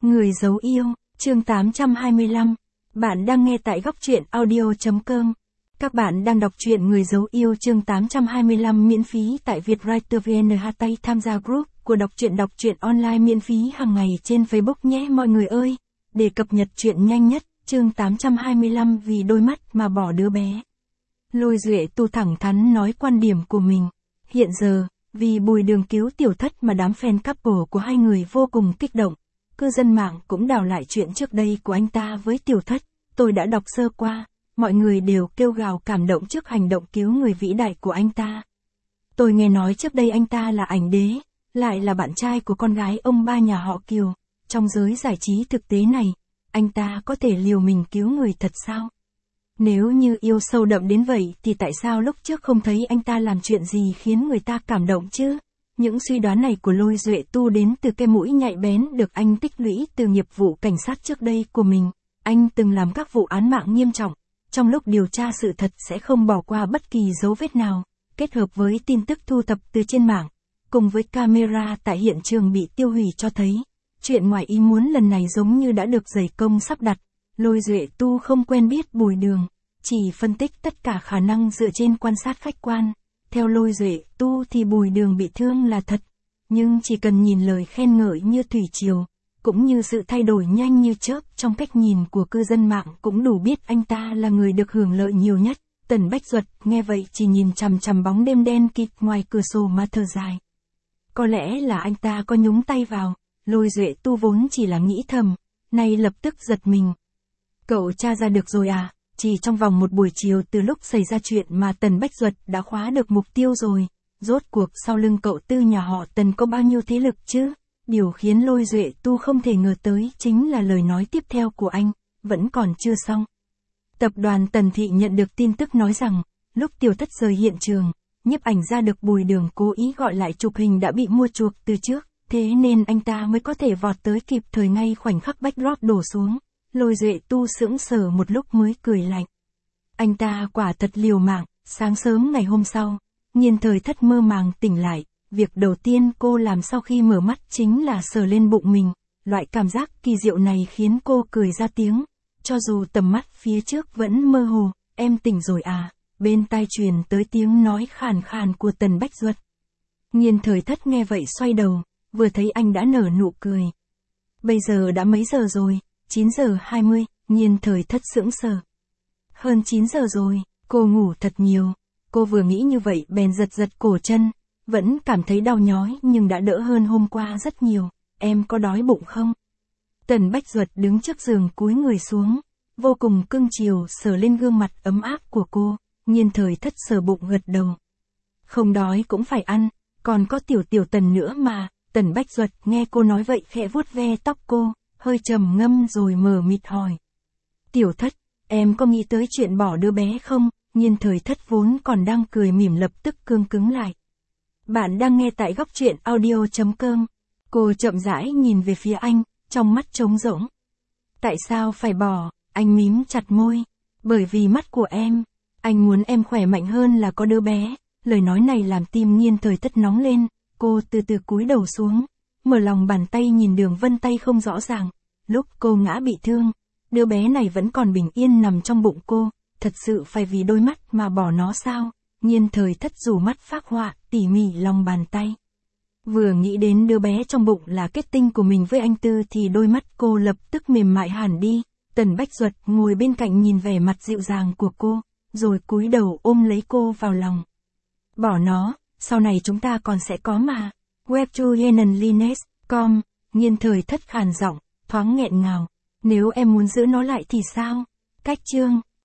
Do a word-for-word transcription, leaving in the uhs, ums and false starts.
Người giấu yêu, chương tám trăm hai mươi lăm. Bạn đang nghe tại góc truyện audio chấm com. Các bạn đang đọc truyện Người giấu yêu chương tám trăm hai mươi lăm miễn phí tại Vietwriter vê en. Tay tham gia group của đọc truyện đọc truyện online miễn phí hàng ngày trên Facebook nhé mọi người ơi. Để cập nhật truyện nhanh nhất, chương tám trăm hai mươi lăm vì đôi mắt mà bỏ đứa bé. Lôi Duệ Tu thẳng thắn nói quan điểm của mình. Hiện giờ, vì Bùi Đường cứu Tiểu Thất mà đám fan couple của hai người vô cùng kích động. Cư dân mạng cũng đào lại chuyện trước đây của anh ta với Tiểu Thất, tôi đã đọc sơ qua, mọi người đều kêu gào cảm động trước hành động cứu người vĩ đại của anh ta. Tôi nghe nói trước đây anh ta là ảnh đế, lại là bạn trai của con gái ông ba nhà họ Kiều, trong giới giải trí thực tế này, anh ta có thể liều mình cứu người thật sao? Nếu như yêu sâu đậm đến vậy thì tại sao lúc trước không thấy anh ta làm chuyện gì khiến người ta cảm động chứ? Những suy đoán này của Lôi Duệ Tu đến từ cái mũi nhạy bén được anh tích lũy từ nghiệp vụ cảnh sát trước đây của mình. Anh từng làm các vụ án mạng nghiêm trọng. Trong lúc điều tra sự thật sẽ không bỏ qua bất kỳ dấu vết nào, kết hợp với tin tức thu thập từ trên mạng, cùng với camera tại hiện trường bị tiêu hủy cho thấy. Chuyện ngoài ý muốn lần này giống như đã được dày công sắp đặt. Lôi Duệ Tu không quen biết Bùi Đường, chỉ phân tích tất cả khả năng dựa trên quan sát khách quan. Theo Lôi Duệ Tu thì Bùi Đường bị thương là thật, nhưng chỉ cần nhìn lời khen ngợi như thủy triều, cũng như sự thay đổi nhanh như chớp trong cách nhìn của cư dân mạng cũng đủ biết anh ta là người được hưởng lợi nhiều nhất. Tần Bách Duật nghe vậy chỉ nhìn chằm chằm bóng đêm đen kịt ngoài cửa sổ mà thở dài. Có lẽ là anh ta có nhúng tay vào, Lôi Duệ Tu vốn chỉ là nghĩ thầm, nay lập tức giật mình. Cậu tra ra được rồi à? Chỉ trong vòng một buổi chiều từ lúc xảy ra chuyện mà Tần Bách Duật đã khóa được mục tiêu rồi. Rốt cuộc sau lưng cậu Tư nhà họ Tần có bao nhiêu thế lực chứ? Điều khiến Lôi Duệ Tu không thể ngờ tới chính là lời nói tiếp theo của anh, vẫn còn chưa xong. Tập đoàn Tần Thị nhận được tin tức nói rằng, lúc Tiểu Thất rời hiện trường, nhiếp ảnh ra được Bùi Đường cố ý gọi lại chụp hình đã bị mua chuộc từ trước, thế nên anh ta mới có thể vọt tới kịp thời ngay khoảnh khắc backdrop đổ xuống. Lôi Duệ Tu sững sờ một lúc mới cười lạnh. Anh ta quả thật liều mạng. Sáng sớm ngày hôm sau, Nhiên Thời Thất mơ màng tỉnh lại, việc đầu tiên cô làm sau khi mở mắt chính là sờ lên bụng mình, loại cảm giác kỳ diệu này khiến cô cười ra tiếng, cho dù tầm mắt phía trước vẫn mơ hồ. Em tỉnh rồi à? Bên tai truyền tới tiếng nói khàn khàn của Tần Bách Duật. Nhiên Thời Thất nghe vậy xoay đầu, vừa thấy anh đã nở nụ cười. Bây giờ đã mấy giờ rồi? chín giờ hai mươi, Nhiên Thời Thất sững sờ. Hơn chín giờ rồi, cô ngủ thật nhiều. Cô vừa nghĩ như vậy bèn giật giật cổ chân, vẫn cảm thấy đau nhói nhưng đã đỡ hơn hôm qua rất nhiều. Em có đói bụng không? Tần Bách Duật đứng trước giường cúi người xuống, vô cùng cưng chiều sờ lên gương mặt ấm áp của cô. Nhiên Thời Thất sờ bụng gật đầu. Không đói cũng phải ăn, còn có Tiểu Tiểu Tần nữa mà. Tần Bách Duật nghe cô nói vậy khẽ vuốt ve tóc cô, hơi trầm ngâm rồi mờ mịt hỏi. Tiểu Thất, em có nghĩ tới chuyện bỏ đứa bé không? Nhiên Thời Thất vốn còn đang cười mỉm lập tức cương cứng lại. Bạn đang nghe tại góc truyện audio chấm com. Cô chậm rãi nhìn về phía anh, trong mắt trống rỗng. Tại sao phải bỏ? Anh mím chặt môi. Bởi vì mắt của em. Anh muốn em khỏe mạnh hơn là có đứa bé. Lời nói này làm tim Nhiên Thời Thất nóng lên. Cô từ từ cúi đầu xuống, mở lòng bàn tay nhìn đường vân tay không rõ ràng. Lúc cô ngã bị thương, đứa bé này vẫn còn bình yên nằm trong bụng cô. Thật sự phải vì đôi mắt mà bỏ nó sao? Nhiên Thời Thất rủ mắt phác họa tỉ mỉ lòng bàn tay. Vừa nghĩ đến đứa bé trong bụng là kết tinh của mình với anh Tư thì đôi mắt cô lập tức mềm mại hẳn đi. Tần Bách Duật ngồi bên cạnh nhìn vẻ mặt dịu dàng của cô, rồi cúi đầu ôm lấy cô vào lòng. Bỏ nó, sau này chúng ta còn sẽ có mà. webtoyenenlines chấm com. Nhiên Thời Thất khàn giọng, thoáng nghẹn ngào. Nếu em muốn giữ nó lại thì sao? Cách chương.